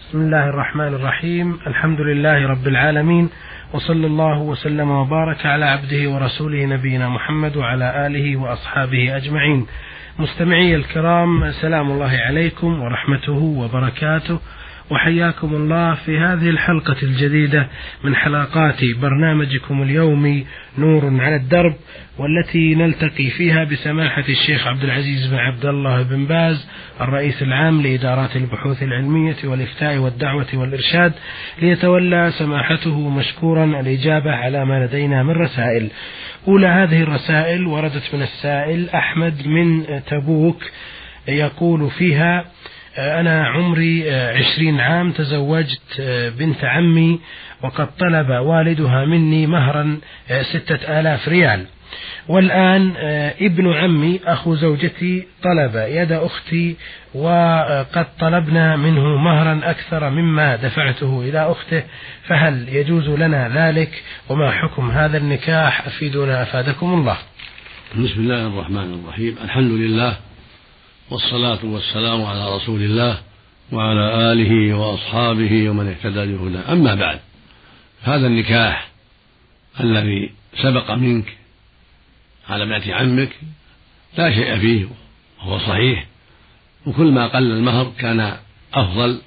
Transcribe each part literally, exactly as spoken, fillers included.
بسم الله الرحمن الرحيم. الحمد لله رب العالمين، وصلى الله وسلم وبارك على عبده ورسوله نبينا محمد وعلى آله وأصحابه أجمعين. مستمعي الكرام، سلام الله عليكم ورحمته وبركاته، وحياكم الله في هذه الحلقة الجديدة من حلقات برنامجكم اليومي نور على الدرب، والتي نلتقي فيها بسماحة الشيخ عبد العزيز بن عبد الله بن باز الرئيس العام لإدارات البحوث العلمية والإفتاء والدعوة والإرشاد، ليتولى سماحته مشكورا الإجابة على ما لدينا من رسائل. أولى هذه الرسائل وردت من السائل أحمد من تبوك، يقول فيها: أنا عمري عشرين عام، تزوجت بنت عمي، وقد طلب والدها مني مهرا ستة آلاف ريال، والآن ابن عمي أخو زوجتي طلب يد أختي، وقد طلبنا منه مهرا أكثر مما دفعته إلى أخته، فهل يجوز لنا ذلك؟ وما حكم هذا النكاح؟ أفيدونا أفادكم الله. بسم الله الرحمن الرحيم. الحمد لله، والصلاة والسلام على رسول الله وعلى آله وأصحابه ومن اهتدى بهداه. أما بعد، هذا النكاح الذي سبق منك على بنت عمك لا شيء فيه، وهو صحيح، وكل ما قل المهر كان أفضل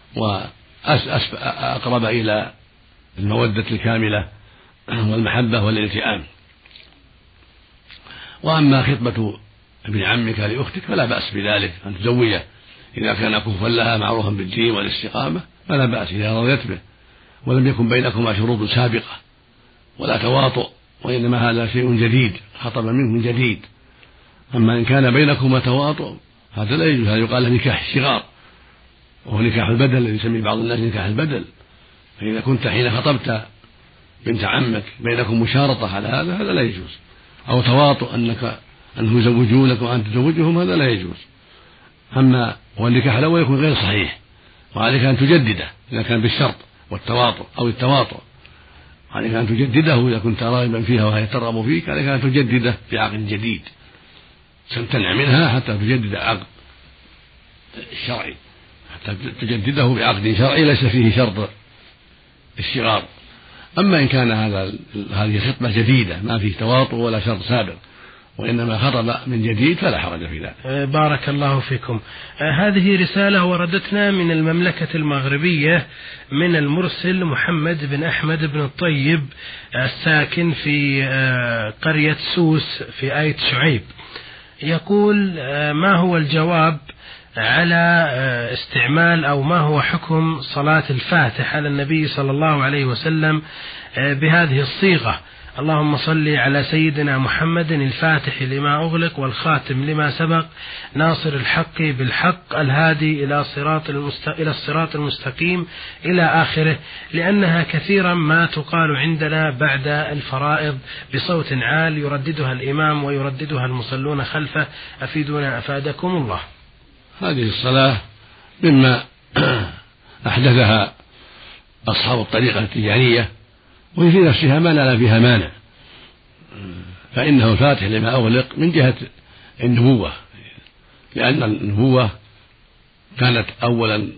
وأقرب إلى المودة الكاملة والمحبة والالتئام. وأما خطبة ابن عمك لأختك فلا بأس بذلك، أن تزوجه إذا كان كفوا لها معروفا بالدين والاستقامة فلا بأس إذا رضيت به، ولم يكن بينكما شروط سابقة ولا تواطؤ، وإنما هذا شيء جديد، خطب منه جديد. أما إن كان بينكما تواطؤ هذا لا يجوز، هذا يقال له نكاح الشغار، وهو نكاح البدل الذي يسميه بعض الناس نكاح البدل. فإذا كنت حين خطبت بنت عمك بينكم مشارطة على هذا هذا لا يجوز، أو تواطؤ أنك أنهم يزوجونك وأنت تزوجهم، هذا لا يجوز. أما والنكاح الأول يكون غير صحيح، وعليك أن تجدده إذا كان بالشرط والتواطؤ أو التواطؤ، عليك أن تجدده إذا كنت راغبا فيها وهي ترغب فيك، عليك أن تجدده بعقد جديد تمتنع منها حتى تجدد عقد الشرعي، حتى تجدده بعقد شرعي ليس فيه شرط الشغار. أما إن كان هذا هذه خطبة جديدة ما فيه تواطؤ ولا شرط سابق، وإنما خطب من جديد فلا حرج في ذلك. بارك الله فيكم. هذه رسالة وردتنا من المملكة المغربية من المرسل محمد بن أحمد بن الطيب، الساكن في قرية سوس في آية شعيب. يقول: ما هو الجواب على استعمال أو ما هو حكم صلاة الفاتح على النبي صلى الله عليه وسلم بهذه الصيغة: اللهم صل على سيدنا محمد الفاتح لما أغلق والخاتم لما سبق ناصر الحق بالحق الهادي إلى صراط المست... إلى الصراط المستقيم إلى آخره، لأنها كثيرا ما تقال عندنا بعد الفرائض بصوت عال يرددها الإمام ويرددها المصلون خلفه، أفيدونا أفادكم الله. هذه الصلاة مما أحدثها أصحاب الطريقة التجارية، وهي في نفسها ما لا فيها مانع، فإنه الفاتح لما أغلق من جهة النبوة، لأن النبوة كانت أولا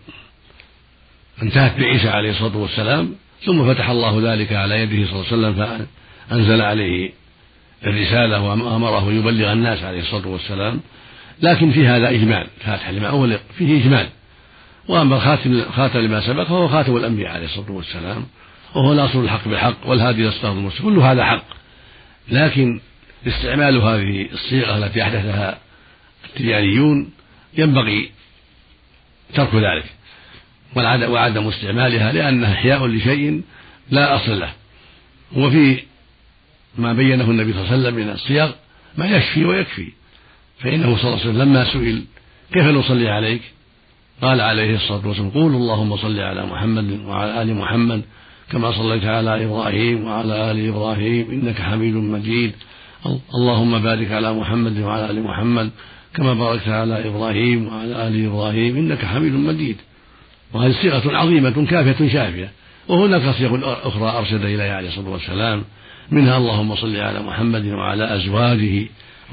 انتهت بعيسى عليه الصلاة والسلام، ثم فتح الله ذلك على يده صلى الله عليه وسلم، فأنزل عليه الرسالة وأمره يبلغ الناس عليه الصلاة والسلام. لكن في هذا إجمال، فاتح لما أغلق فيه إجمال. وأما الخاتم خاتم لما سبق فهو خاتم الأنبياء عليه الصلاة والسلام، وهو ناصر الحق بالحق والهادي إلى الصراط المستقيم، كل هذا حق. لكن استعمال هذه الصيغة التي أحدثها التجاريون ينبغي ترك ذلك وعدم استعمالها، لأنها إحياء لشيء لا أصل له. وفي ما بينه النبي صلى الله عليه وسلم من الصيغ ما يشفي ويكفي، فإنه صلى الله عليه وسلم لما سئل كيف نصلي عليك قال عليه الصلاة والسلام: قولوا اللهم صل على محمد وعلى آل محمد كما صليت على إبراهيم وعلى آل إبراهيم إنك حميد مجيد، اللهم بارك على محمد وعلى آل محمد كما باركت على إبراهيم وعلى آل إبراهيم إنك حميد مجيد. وهذه صيغة عظيمة كافية شافية. وهناك صيغ أخرى أرشد إليها عليه الصلاة والسلام، منها اللهم صل على محمد وعلى أزواجه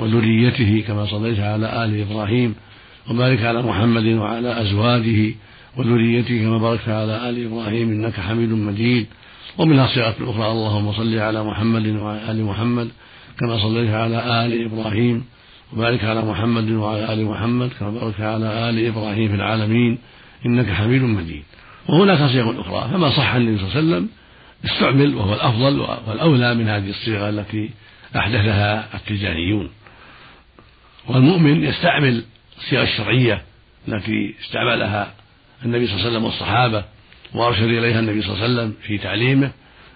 وذريته كما صليت على آل إبراهيم، وبارك على محمد وعلى أزواجه وذريته كما باركت على آل إبراهيم إنك حميد مجيد. ومنها صيغة أخرى اللهم صل على محمد وعلى آل محمد كما صليت على آل إبراهيم وبارك على محمد وعلى آل محمد كما باركت على آل إبراهيم في العالمين إنك حميد مجيد. وهناك صيغ أخرى، فما صح عن النبي صلى الله عليه وسلم استعمل، وهو الأفضل والأولى من هذه الصيغة التي أحدثها التجانيون. والمؤمن يستعمل الصيغ الشرعية التي استعملها النبي صلى الله عليه وسلم والصحابة وأرشد إليها النبي صلى الله عليه وسلم في تعليمه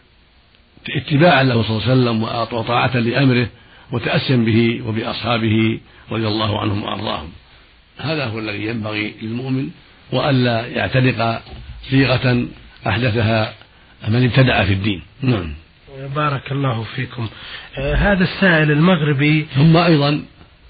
اتباعا له صلى الله عليه وسلم وطاعة لأمره وتأسيا به وبأصحابه رضي الله عنهم وأرضاهم. هذا هو الذي ينبغي للمؤمن، وألا يعتنق صيغة أحدثها من ابتدع في الدين. نعم. بارك الله فيكم. آه هذا السائل المغربي ثم أيضا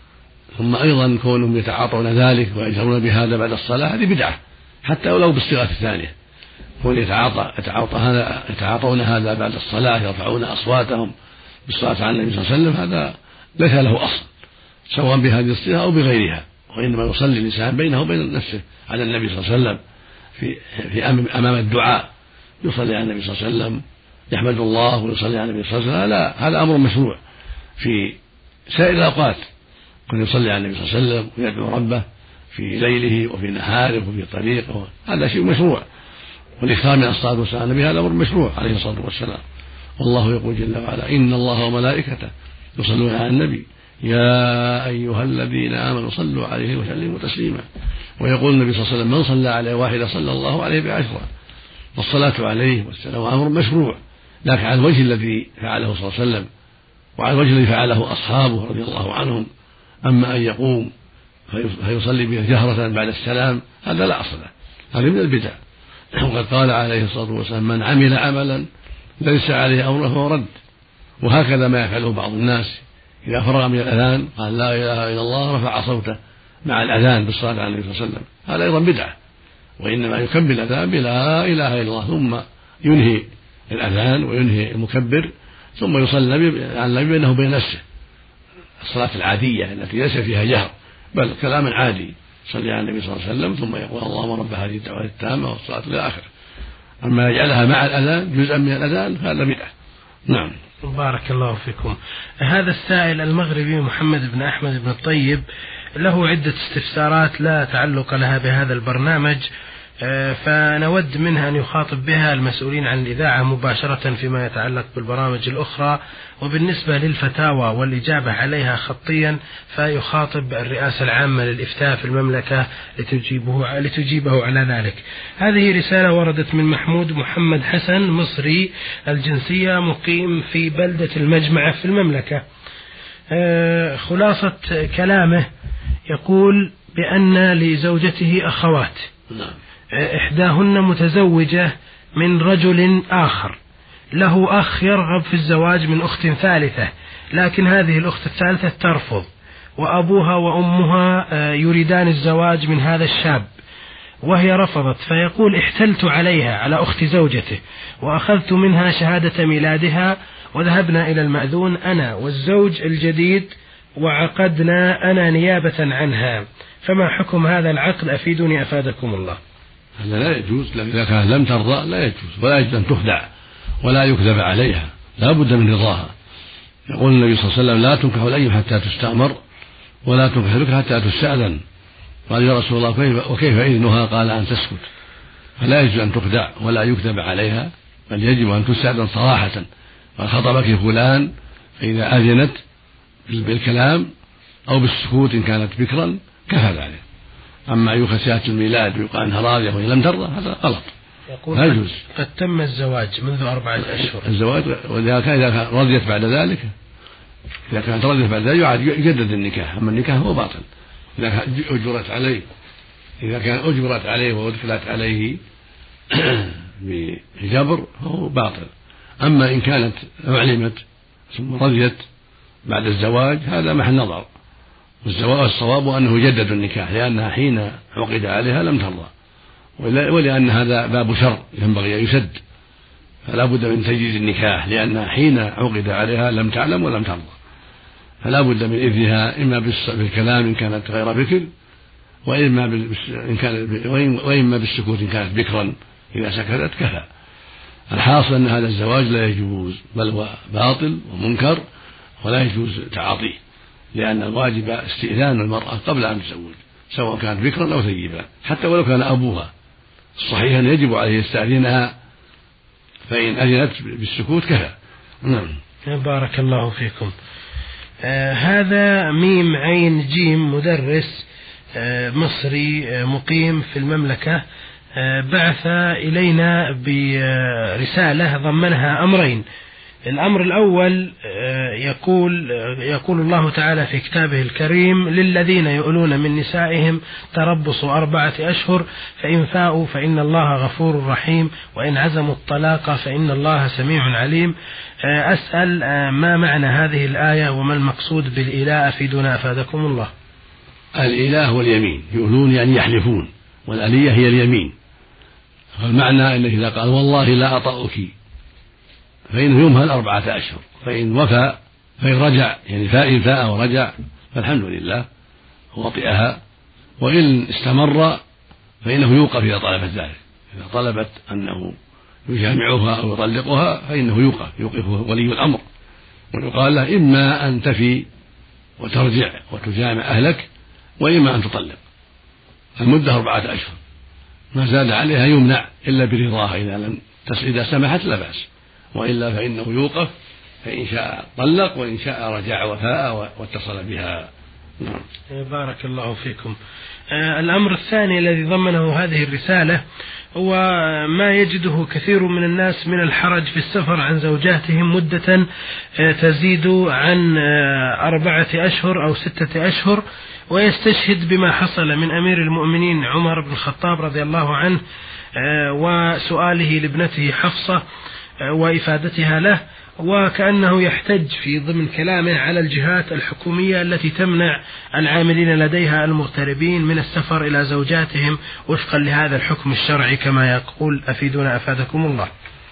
ثم أيضا كونهم يتعاطون ذلك ويجهرون بهذا بعد الصلاة هذه بدعة، حتى ولو بالصيغة الثانية. كون يتعاطى يتعاطى هذا يتعاطون هذا بعد الصلاة، يرفعون أصواتهم بالصلاة على النبي صلى الله عليه وسلم، هذا ليس له أصل سواء بهذه الصيغة أو بغيرها. وإنما يصلي الإنسان بينه وبين نفسه على النبي صلى الله عليه وسلم في في أمام الدعاء، يصلي على النبي صلى الله عليه وسلم، يحمد الله ويصلي على النبي صلى الله عليه وسلم. لا، هذا أمر مشروع في سائر الأوقات، كن يصلي على النبي صلى الله عليه وسلم ويدعو ربه في ليله وفي نهاره وفي طريقه، هذا شيء مشروع. والإكثار من الصلاة والسلام على النبي هذا أمر مشروع عليه الصلاة والسلام. والله يقول جل وعلا إن الله وملائكته يصلون على النبي يا أيها الذين آمنوا صلوا عليه وسلموا تسليما. ويقول النبي صلى الله عليه وسلم من صلى عليه واحدة صلى الله عليه بعشرة. والصلاة عليه والسلام أمر مشروع، لكن على الوجه الذي فعله صلى الله عليه وسلم وعلى الوجه الذي فعله أصحابه رضي الله عنهم. أما أن يقوم فيصلي به جهرة بعد السلام هذا لا أصل له، هذا من البدع. وقد قال عليه الصلاة والسلام من عمل عملا ليس عليه أمره فهو رد. وهكذا ما يفعله بعض الناس إذا فرغ من الأذان قال لا إله إلا الله رفع صوته مع الأذان بالصلاة على النبي صلى الله عليه وسلم، هذا أيضا بدعة. وإنما يكمل الأذان بلا إله إلا الله ثم ينهي الأذان وينهي المكبر ثم يصلي على النبي بينه وبين نفسه الصلاة العادية التي ليس فيها جهر بل كلام عادي، صلي على النبي صلى الله عليه وسلم ثم يقول اللهم رب هذه الدعوة التامة والصلاة إلى آخره. أما يجعلها مع الأذان جزءا من الأذان فهذا بدعة. نعم. بارك الله فيكم. هذا السائل المغربي محمد بن أحمد بن الطيب له عدة استفسارات لا تعلق لها بهذا البرنامج، فنود منها أن يخاطب بها المسؤولين عن الإذاعة مباشرة فيما يتعلق بالبرامج الأخرى، وبالنسبة للفتاوى والإجابة عليها خطيا فيخاطب الرئاسة العامة للإفتاء في المملكة لتجيبه, لتجيبه على ذلك. هذه رسالة وردت من محمود محمد حسن مصري الجنسية مقيم في بلدة المجمعة في المملكة. خلاصة كلامه يقول بأن لزوجته أخوات، إحداهن متزوجة من رجل آخر، له أخ يرغب في الزواج من أخت ثالثة، لكن هذه الأخت الثالثة ترفض، وأبوها وأمها يريدان الزواج من هذا الشاب وهي رفضت. فيقول احتلت عليها على أخت زوجته وأخذت منها شهادة ميلادها وذهبنا إلى المأذون أنا والزوج الجديد وعقدنا أنا نيابة عنها، فما حكم هذا العقد؟ أفيدوني أفادكم الله. هذا لا يجوز، إذا كانت لم ترضى لا يجوز، ولا يجوز أن تخدع ولا يكذب عليها، لا بد من رضاها. يقول النبي صلى الله عليه وسلم لا تنكح الأيم حتى تستأمر ولا تنكح لك حتى تستأذن. قال يا رسول الله كيف وكيف إذنها؟ قال أن تسكت. فلا يجوز أن تخدع ولا يكذب عليها، بل يجب أن تستأذن صراحة. قال خطبك فلان، فإذا أذنت بالكلام أو بالسكوت إن كانت بكرا كفى ذلك. أما يؤخذ شهادة الميلاد ويقال أنها راضية وإن لم ترضى هذا غلط. لا يجوز. قد تم الزواج منذ أربعة أشهر الزواج، وإذا كان إذا رضيت بعد ذلك إذا كانت رضيت بعد ذلك يعاد يجدد النكاح، أما النكاح هو باطل إذا أجبرت عليه إذا كان أجبرت عليه وأدخلت عليه بجبر فهو باطل. أما إن كانت علمت ثم رضيت بعد الزواج هذا محل نظر، والصواب أنه يجدد النكاح لأنها حين عقد عليها لم ترضى، ولأن هذا باب شر ينبغي أن يسد، فلا بد من تجديد النكاح لأنها حين عقد عليها لم تعلم ولم ترضى، فلا بد من إذنها إما بالكلام إن كانت غير بكر وإما إن كان وإما بالسكوت إن كانت بكرا إذا سكتت كفى. الحاصل أن هذا الزواج لا يجوز، بل هو باطل ومنكر ولا يجوز تعاطيه، لأن الواجب استئذان المرأة قبل أن تزوج سواء كانت بكرا أو ثيبا، حتى ولو كان أبوها. الصحيح أن يجب عليه يستأذنها، فإن أذنت بالسكوت كفى. نعم. بارك الله فيكم. آه هذا ميم عين جيم مدرس آه مصري آه مقيم في المملكة، آه بعث إلينا برسالة ضمنها أمرين. الأمر الأول يقول يقول الله تعالى في كتابه الكريم: للذين يؤلون من نسائهم تربص أربعة أشهر فإن فاءوا فإن الله غفور رحيم وإن عزموا الطلاق فإن الله سميع عليم. أسأل ما معنى هذه الآية وما المقصود بالإلاء؟ أفيدنا أفادكم الله. الإلاء هو اليمين، يؤلون يعني يحلفون، والآلية هي اليمين. فالمعنى أنه إذا قال والله لا أطأك فإنه يمهل أربعة أشهر، فإن وفى فإن رجع يعني فإن فاء ورجع فالحمد لله وطئها، وإن استمر فإنه يوقف إذا طلبت ذلك. إذا طلبت أنه يجامعها أو يطلقها فإنه يوقف يوقفه ولي الأمر، ويقال له إما أن تفي وترجع وتجامع أهلك وإما أن تطلق. المدة أربعة أشهر، ما زاد عليها يمنع إلا برضاها، إذا لم إذا سمحت لا بأس، وإلا فإنه يوقف، فإن شاء طلق وإن شاء رجع وفاء واتصل بها. نعم. بارك الله فيكم. آه الأمر الثاني الذي ضمنه هذه الرسالة هو ما يجده كثير من الناس من الحرج في السفر عن زوجاتهم مدة آه تزيد عن آه أربعة أشهر أو ستة أشهر، ويستشهد بما حصل من أمير المؤمنين عمر بن الخطاب رضي الله عنه آه وسؤاله لابنته حفصة وإفادتها له، وكأنه يحتج في ضمن كلامه على الجهات الحكومية التي تمنع العاملين لديها المغتربين من السفر إلى زوجاتهم وفقا لهذا الحكم الشرعي كما يقول. أفيدنا أفادكم الله.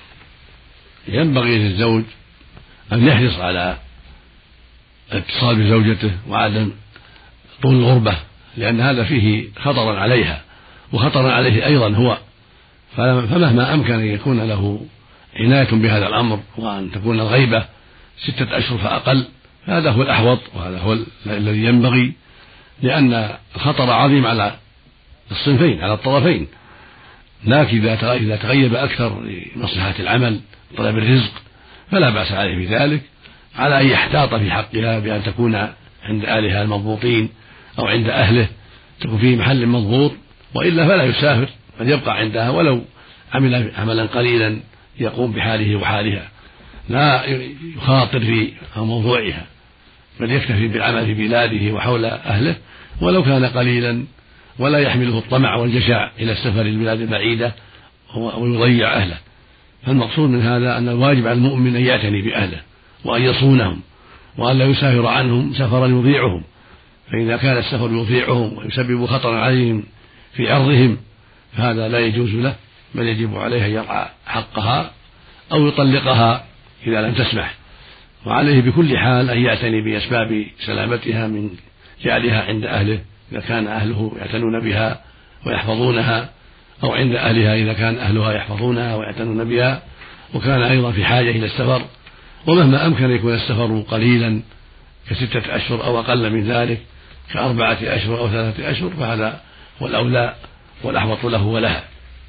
ينبغي للزوج أن يحرص على الاتصال بزوجته وعدم طول الغربة، لأن هذا فيه خطرا عليها وخطرا عليه أيضا هو، فمهما أمكن أن يكون له عناية بهذا الأمر وأن تكون الغيبة ستة أشهر فأقل، هذا هو الأحوط وهذا هو الذي ينبغي، لأن الخطر عظيم على الصنفين على الطرفين. لكن إذا تغيب أكثر لمصلحة العمل طلب الرزق فلا بأس عليه بذلك، على أن يحتاط في حقها بأن تكون عند أهلها المضبوطين أو عند أهله، تكون في محل مضبوط، وإلا فلا يسافر بل يبقى عندها ولو عمل عملا قليلا يقوم بحاله وحالها، لا يخاطر في موضوعها بل يكتفي بالعمل في بلاده وحول أهله ولو كان قليلا، ولا يحمله الطمع والجشع إلى السفر للبلاد البعيدة ويضيع أهله. فالمقصود من هذا أن الواجب على المؤمن أن يعتني بأهله وأن يصونهم وأن لا يسافر عنهم سفرا يضيعهم، فإذا كان السفر يضيعهم ويسبب خطرا عليهم في عرضهم فهذا لا يجوز له، بل يجب عليه أن يرعى حقها أو يطلقها إذا لم تسمح، وعليه بكل حال أن يعتني بأسباب سلامتها من جعلها عند أهله إذا كان أهله يعتنون بها ويحفظونها، أو عند أهلها إذا كان أهلها يحفظونها ويعتنون بها، وكان أيضا في حاجة إلى السفر، ومهما أمكن أن يكون السفر قليلا كستة أشهر أو أقل من ذلك كأربعة أشهر أو ثلاثة أشهر فهذا هو الأولى والأحوط له ولها.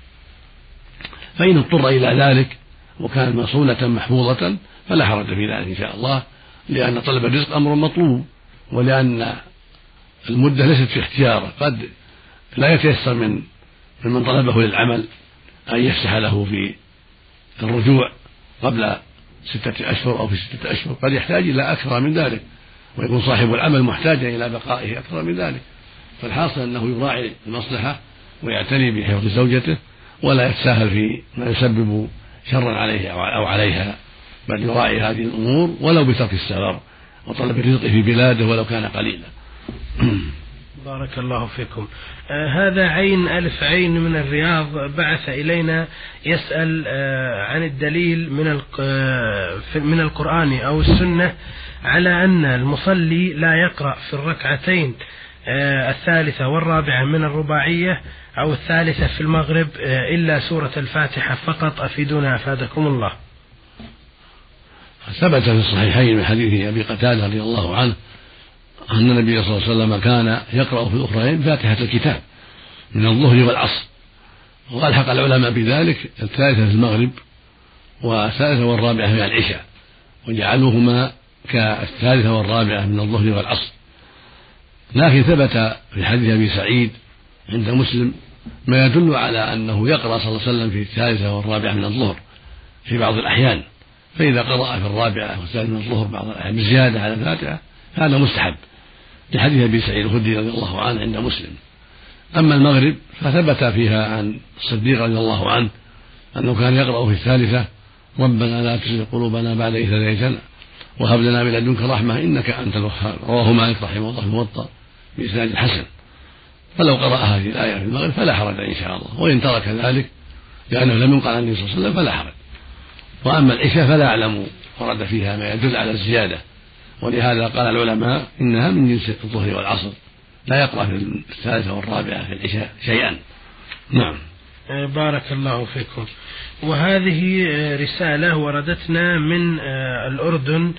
فإن اضطر إلى ذلك وكانت مصونة محفوظة فلا حرج في ذلك إن شاء الله، لأن طلب الرزق أمر مطلوب، ولأن المدة ليست في اختياره، قد لا يتيسر من من طلبه للعمل أن يفسح له في الرجوع قبل ستة أشهر أو في ستة أشهر، قد يحتاج إلى أكثر من ذلك، ويكون صاحب العمل محتاجا إلى بقائه أكثر من ذلك. فالحاصل أنه يراعي المصلحة ويعتني بحفظ زوجته ولا يتساهل في ما يسبب شرا عليه أو عليها، بل يراعي هذه الأمور ولو بترك السفر وطلب الرزق في بلاده ولو كان قليلا. بارك الله فيكم. آه هذا عين ألف عين من الرياض بعث إلينا يسأل آه عن الدليل من من القرآن أو السنة على أن المصلي لا يقرأ في الركعتين الثالثة والرابعة من الرباعية أو الثالثة في المغرب إلا سورة الفاتحة فقط، أفيدونا أفادكم الله. ثبت في الصحيحين من حديث أبي قتادة رضي الله عنه أن النبي صلى الله عليه وسلم كان يقرأ في الأخرين فاتحة الكتاب من الظهر والعصر، وألحق العلماء بذلك الثالثة في المغرب والثالثة والرابعة في العشاء، وجعلوهما كالثالثة والرابعة من الظهر والعصر. لكن ثبت في حديث أبي سعيد عند مسلم ما يدل على أنه يقرأ صلى الله عليه وسلم في الثالثة والرابعة من الظهر في بعض الأحيان، فإذا قرأ في الرابعة والثالثة من الظهر بعض الأحيان بزيادة على الفاتحة هذا مستحب لحديث أبي سعيد الخدري رضي الله عنه عند مسلم. أما المغرب فثبت فيها عن الصديق رضي الله عنه أنه كان يقرأ في الثالثة ربنا لا تزغ قلوبنا بعد إذ هديتنا وهب لنا من لدنك رحمة إنك أنت الوهاب، رواه مالك رحمه الله في الموطأ بإسناد حسن. فلو قرأ هذه الآية في المغرب فلا حرج إن شاء الله، وإن ترك ذلك لأنه لم ينقل عن النبي صلى الله عليه وسلم فلا حرج. وأما العشاء فلا أعلم ورد فيها ما يدل على الزيادة، ولهذا قال العلماء إنها من جنس الظهر والعصر، لا يقرأ في الثالثة والرابعة في العشاء شيئا. نعم. بارك الله فيكم. وهذه رسالة وردتنا من الأردن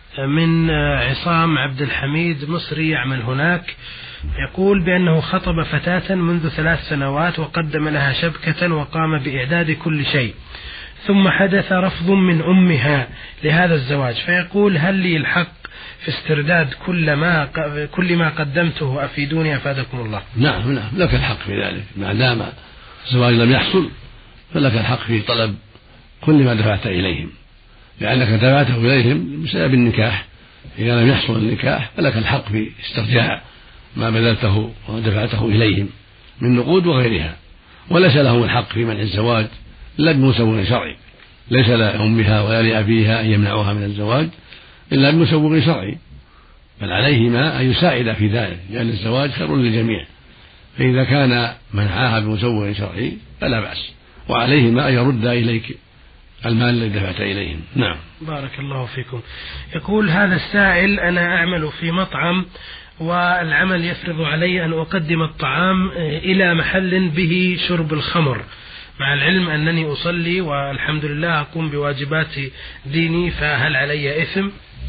من عصام عبد الحميد مصري يعمل هناك، يقول بأنه خطب فتاة منذ ثلاث سنوات وقدم لها شبكة وقام بإعداد كل شيء، ثم حدث رفض من أمها لهذا الزواج، فيقول هل لي الحق في استرداد كل ما كل ما قدمته؟ أفيدوني أفادكم الله. نعم نعم لك الحق في ذلك، ما دام الزواج لم يحصل فلك الحق في طلب كل ما دفعت إليهم، لأنك دفعته إليهم بسبب النكاح. إذا لم يحصل النكاح فلك الحق في استرجاع ما بذلته ودفعته إليهم من نقود وغيرها، وليس لهم الحق في منع الزواج إلا بمسوغ شرعي، ليس لأمها ولا لأبيها أن يمنعوها من الزواج إلا بمسوغ شرعي، بل عليهما أن يساعدا في ذلك، لأن الزواج خير للجميع، فإذا كان منعها بمسوغ شرعي فلا بأس، وعليهما أن يرد إليك المال الذي دفعت إليهم. نعم. بارك الله فيكم. يقول هذا السائل أنا أعمل في مطعم والعمل يفرض علي أن أقدم الطعام إلى محل به شرب الخمر، مع العلم أنني أصلي والحمد لله أقوم بواجبات ديني، فهل علي إثم؟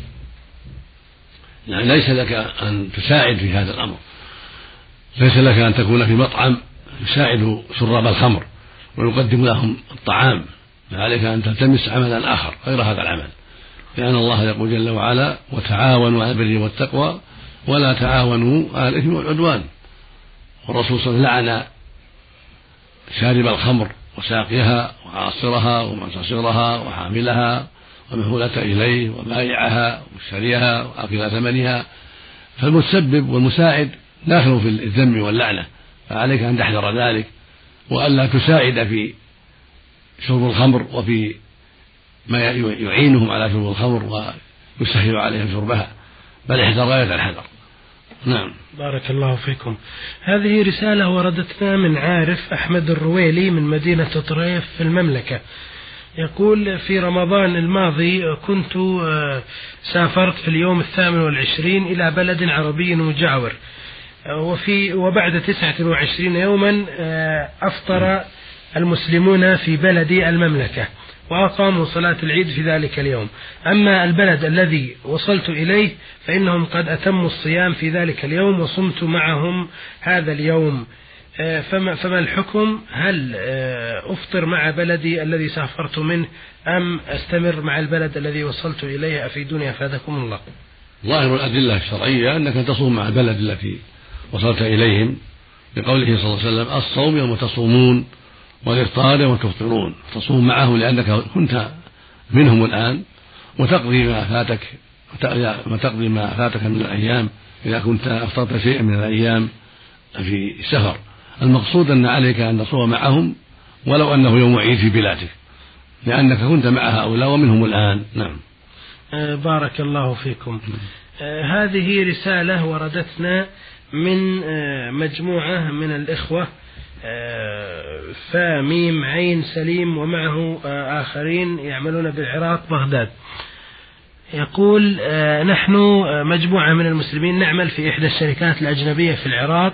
يعني ليس لك أن تساعد في هذا الأمر، ليس لك أن تكون في مطعم يساعد شراب الخمر ويقدم لهم الطعام، فعليك أن تلتمس عملا آخر غير هذا العمل، لأن الله يقول جل وعلا وتعاونوا على البر والتقوى ولا تعاونوا على الإثم والعدوان، والرسول صلى الله عليه وسلم لعن شارب الخمر وساقيها وعاصرها ومعتصرها وحاملها ومهولة إليه وبائعها ومشتريها وآكل ثمنها، فالمتسبب والمساعد داخل في الذم واللعنة، فعليك أن تحذر ذلك وألا تساعد في شرب الخمر وفي ما يعينهم على شرب الخمر ويسهل عليهم شربها، بل احذر غاية الحذر. نعم. بارك الله فيكم. هذه رسالة وردتنا من عارف أحمد الرويلي من مدينة طريف في المملكة، يقول في رمضان الماضي كنت سافرت في اليوم الثامن والعشرين إلى بلد عربي مجاور، وفي وبعد تسعة وعشرين يوما أفطر المسلمون في بلد المملكة وأقاموا صلاة العيد في ذلك اليوم. أما البلد الذي وصلت إليه فإنهم قد أتموا الصيام في ذلك اليوم وصمت معهم هذا اليوم، فما, فما الحكم؟ هل أفطر مع بلدي الذي سافرت منه أم أستمر مع البلد الذي وصلت إليه؟ أفيدوني أفادكم الله. ظاهر الأدلة الشرعية أنك تصوم مع البلد التي وصلت إليهم، بقوله صلى الله عليه وسلم الصوم يوم تصومون والإفطار يوم تفطرون، تصوم معهم لأنك كنت منهم الآن وتقضي ما فاتك وتقضي ما فاتك من الأيام إذا كنت أفطرت شيئا من الأيام في سفر. المقصود أن عليك أن تصوم معهم ولو أنه يوم عيد في بلادك، لأنك كنت مع هؤلاء ومنهم الآن. نعم. بارك الله فيكم. هذه رسالة وردتنا من مجموعة من الإخوة فميم عين سليم ومعه آخرين يعملون بالعراق بغداد، يقول نحن مجموعة من المسلمين نعمل في إحدى الشركات الأجنبية في العراق،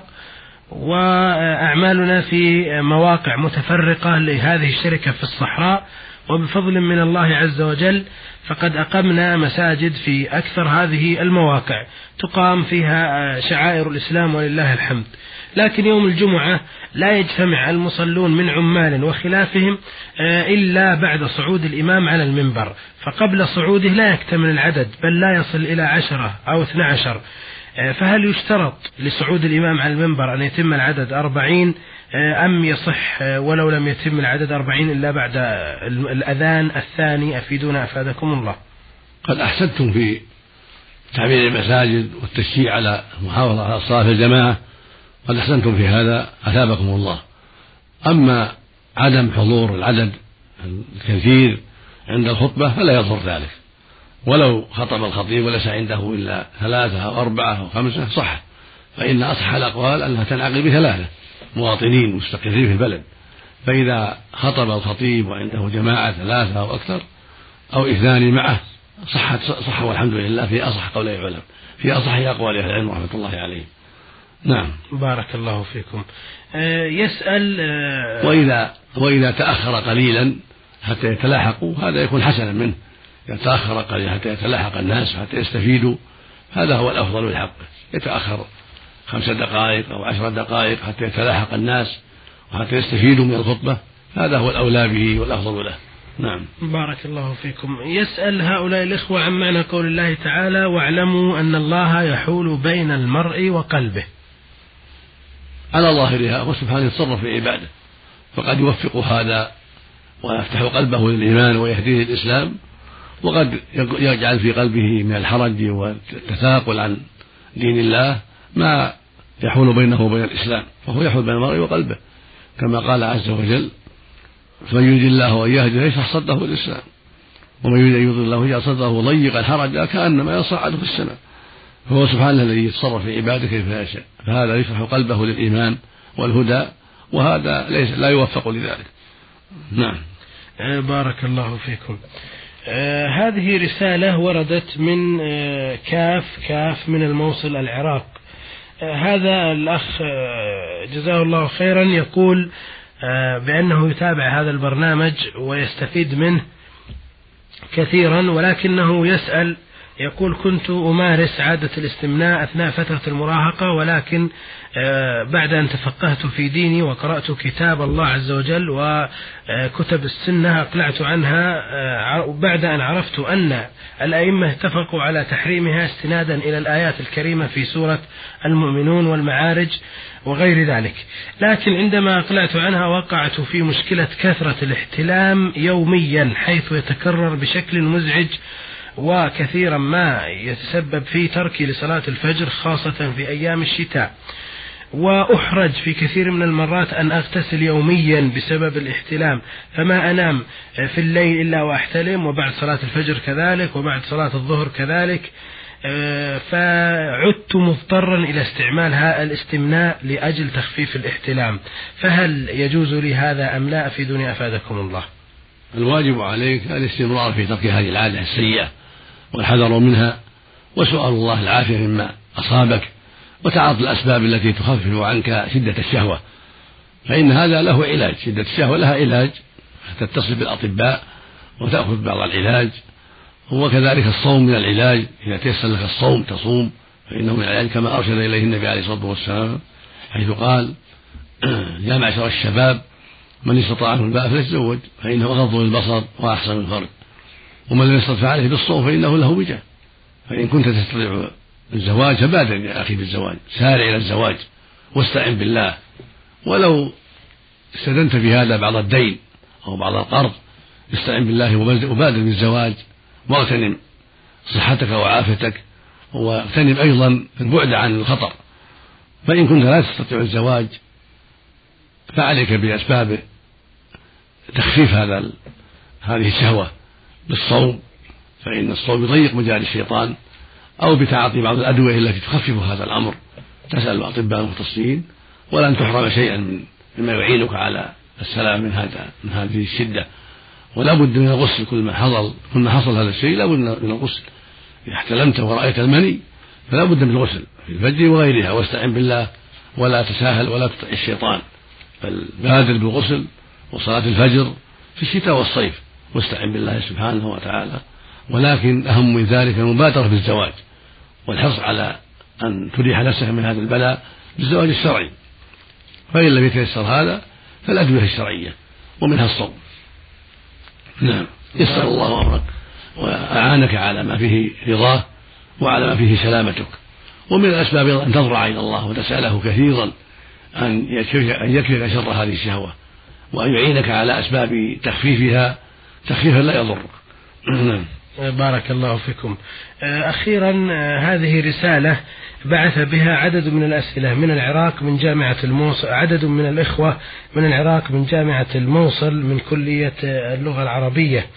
وأعمالنا في مواقع متفرقة لهذه الشركة في الصحراء، وبفضل من الله عز وجل فقد أقمنا مساجد في أكثر هذه المواقع تقام فيها شعائر الإسلام ولله الحمد. لكن يوم الجمعة لا يجتمع المصلون من عمال وخلافهم إلا بعد صعود الإمام على المنبر، فقبل صعوده لا يكتمل العدد بل لا يصل إلى عشرة أو اثنى عشر. فهل يشترط لصعود الإمام على المنبر أن يتم العدد أربعين أم يصح ولو لم يتم العدد أربعين إلا بعد الأذان الثاني؟ أفيدونا أفادكم الله. قد أحسنتم في تعمير المساجد والتشجيع على المحافظة على الصلاة في الجماعة، قد أحسنتم في هذا أثابكم الله. أما عدم حضور العدد الكثير عند الخطبة فلا يضر ذلك، ولو خطب الخطيب وليس عنده إلا ثلاثة أو أربعة أو خمسة صح، فإن أصح الأقوال أنها تنعقد بثلاثة مواطنين مستقرين في البلد. فإذا خطب الخطيب وعنده جماعة ثلاثة أو أكثر أو اثنان معه صحت صح والحمد لله في أصح قولي العلماء، في أصح أقوال أهل العلم رحمة الله عليهم. نعم. بارك الله فيكم. أه يسأل أه وإذا وإذا تأخر قليلا حتى يتلاحقوا هذا يكون حسنا منه، يتأخر قليلا حتى يتلاحق الناس حتى يستفيدوا، هذا هو الأفضل لحقه. يتأخر خمس دقائق أو عشر دقائق حتى يتلاحق الناس وحتى يستفيدوا من الخطبة، هذا هو الأولى به والأفضل له. نعم. بارك الله فيكم. يسأل هؤلاء الإخوة عن معنى قول الله تعالى: واعلموا أن الله يحول بين المرء وقلبه. على ظاهرها هو سبحانه يتصرف في عباده، فقد يوفق هذا ويفتح قلبه للإيمان ويهديه للإسلام، وقد يجعل في قلبه من الحرج والتثاقل عن دين الله ما يحول بينه وبين الإسلام، فهو يحول بين المرء وقلبه كما قال عز وجل: فمن يريد الله أن يهديه يشرح صدره الإسلام، ومن يريد أن يضل الله يجعل صدره ضيقا حرجا كأنما يصعد في السماء. فهو سبحانه الذي يتصرف في عباده كيف يشاء، فهذا يشرح قلبه للإيمان والهدى، وهذا ليس لا يوفق لذلك. نعم. بارك الله فيكم. آه هذه رسالة وردت من آه كاف كاف من الموصل العراق. آه هذا الأخ آه جزاه الله خيرا يقول آه بأنه يتابع هذا البرنامج ويستفيد منه كثيرا، ولكنه يسأل يقول: كنت أمارس عادة الاستمناء أثناء فترة المراهقة، ولكن بعد أن تفقهت في ديني وقرأت كتاب الله عز وجل وكتب السنة أقلعت عنها بعد أن عرفت أن الأئمة اتفقوا على تحريمها استنادا إلى الآيات الكريمة في سورة المؤمنون والمعارج وغير ذلك. لكن عندما أقلعت عنها وقعت في مشكلة كثرة الاحتلام يوميا، حيث يتكرر بشكل مزعج وكثيرا ما يتسبب في تركي لصلاة الفجر خاصة في أيام الشتاء، وأحرج في كثير من المرات أن أغتسل يوميا بسبب الاحتلام، فما أنام في الليل إلا وأحتلم، وبعد صلاة الفجر كذلك، وبعد صلاة الظهر كذلك، فعدت مضطرا إلى استعمال الاستمناء لأجل تخفيف الاحتلام، فهل يجوز لي هذا أم لا؟ أفيدوني أفادكم الله. الواجب عليك الاستمرار في ترك هذه العادة السيئة والحذر منها، وسؤال الله العافية مما أصابك، وتعاطي الأسباب التي تخفف عنك شدة الشهوة، فإن هذا له علاج. شدة الشهوة لها علاج، تتصل بالأطباء وتأخذ بعض العلاج، وكذلك الصوم من العلاج، إذا تيسر لك الصوم تصوم فإنه من العلاج، كما أرشد إليه النبي عليه الصلاة والسلام حيث قال: يا معشر الشباب من استطاع منكم الباءة فليتزوج فإنه أغض للبصر وأحسن الفرج، ومن لم يستطع عليه بالصوم فإنه له وجه. فإن كنت تستطيع الزواج فبادر يا أخي بالزواج، سارع إلى الزواج واستعن بالله، ولو استدنت في هذا بعض الدين أو بعض القرض استعن بالله وبادر بالزواج، واغتنم صحتك وعافيتك، واغتنم أيضا البعد عن الخطر. فإن كنت لا تستطيع الزواج فعليك بأسباب تخفيف هذا هذه الشهوة بالصوم، فإن الصوم يضيق مجال الشيطان، أو بتعاطي بعض الأدوية التي تخفف هذا الأمر، تسأل الأطباء المختصين، ولن تحرم شيئا من مما يعينك على السلام من هذا من هذه الشدة. ولا بد من الغسل، كل ما حصل كل ما حصل هذا الشيء لا بد من الغسل، إذا احتلمت ورأيت المني فلا بد من الغسل في الفجر وغيرها، واستعن بالله ولا تساهل ولا تطع الشيطان، بل بادر بالغسل وصلاة الفجر في الشتاء والصيف، واستعن بالله سبحانه وتعالى. ولكن أهم من ذلك المبادرة بالزواج والحرص على أن تريح نفسك من هذا البلاء بالزواج الشرعي، فإن لم يتيسر هذا فالأدوية الشرعية ومنها الصوم. نعم، يسر الله أمرك وأعانك على ما فيه رضاه وعلى ما فيه سلامتك. ومن الأسباب أن تضرع إلى الله وتسأله كثيرا أن يكفيك شر هذه الشهوة وأن يعينك على أسباب تخفيفها تخفيفا لا يضرك. بارك الله فيكم. أخيرا هذه رسالة بعث بها عدد من الأسئلة من العراق من جامعة الموصل، عدد من الإخوة من العراق من جامعة الموصل من كلية اللغة العربية.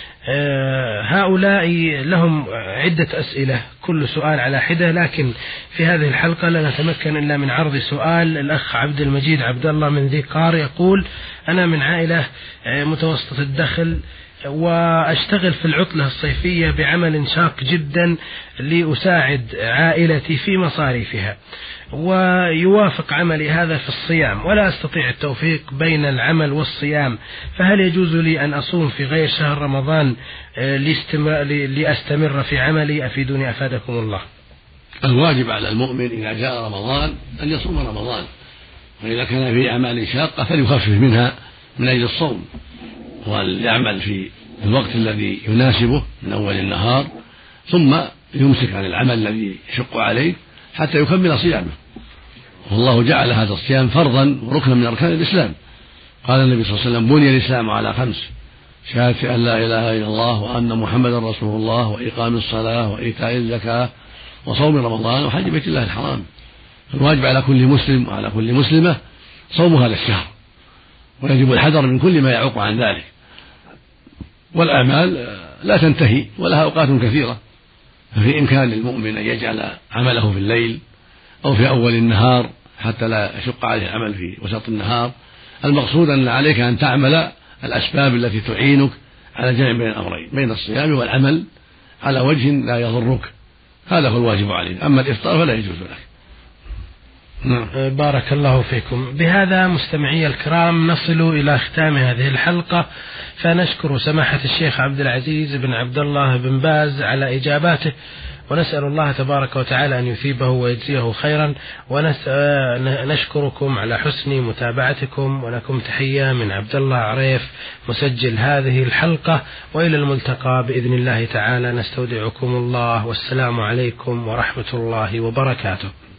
هؤلاء لهم عدة أسئلة كل سؤال على حدة، لكن في هذه الحلقة لا نتمكن إلا من عرض سؤال. الأخ عبد المجيد عبد الله من ذي قار يقول: أنا من عائلة متوسطة الدخل وأشتغل في العطلة الصيفية بعمل شاق جدا لأساعد عائلتي في مصاريفها، ويوافق عملي هذا في الصيام ولا أستطيع التوفيق بين العمل والصيام، فهل يجوز لي أن أصوم في غير شهر رمضان لأستمر في عملي؟ أفيدوني أفادكم الله. الواجب على المؤمن إذا جاء رمضان أن يصوم رمضان، وإذا كان في أعمال شاقة فليخفف منها من أجل الصوم، وليعمل في الوقت الذي يناسبه من أول النهار، ثم يمسك عن العمل الذي يشق عليه حتى يكمل صيامه. والله جعل هذا الصيام فرضا وركنا من أركان الإسلام. قال النبي صلى الله عليه وسلم: بني الإسلام على خمس: شهادة أن لا إله إلا الله وأن محمدا رسول الله وإقام الصلاة وإيتاء الزكاة وصوم رمضان وحج بيت الله الحرام. الواجب على كل مسلم وعلى كل مسلمة صوم هذا الشهر، ويجب الحذر من كل ما يعوق عن ذلك. والأعمال لا تنتهي ولها أوقات كثيرة، ففي إمكان للمؤمن أن يجعل عمله في الليل أو في أول النهار حتى لا يشق عليه العمل في وسط النهار. المقصود أن عليك أن تعمل الأسباب التي تعينك على جمع بين الأمرين، بين الصيام والعمل على وجه لا يضرك، هذا هو الواجب عليك. أما الإفطار فلا يجوز لك. بارك الله فيكم. بهذا مستمعي الكرام نصل إلى ختام هذه الحلقة، فنشكر سماحة الشيخ عبد العزيز بن عبد الله بن باز على إجاباته، ونسأل الله تبارك وتعالى أن يثيبه ويجزيه خيرا، ونشكركم على حسن متابعتكم، ولكم تحية من عبد الله عريف مسجل هذه الحلقة، وإلى الملتقى بإذن الله تعالى. نستودعكم الله، والسلام عليكم ورحمة الله وبركاته.